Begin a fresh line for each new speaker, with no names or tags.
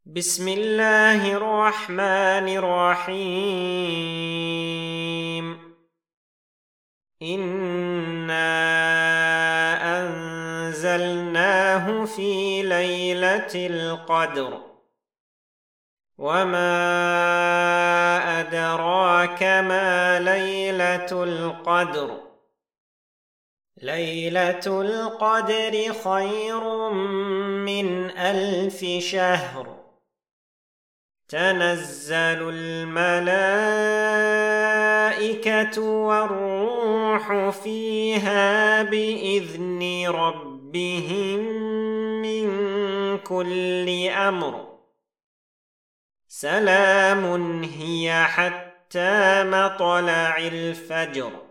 بسم الله الرحمن الرحيم. إنا أنزلناه في ليلة القدر وما أدراك ما ليلة القدر. ليلة القدر خير من 1000 شهر. تنزل الملائكة والروح فيها بإذن ربهم من كل أمر. سلام هي حتى مطلع الفجر.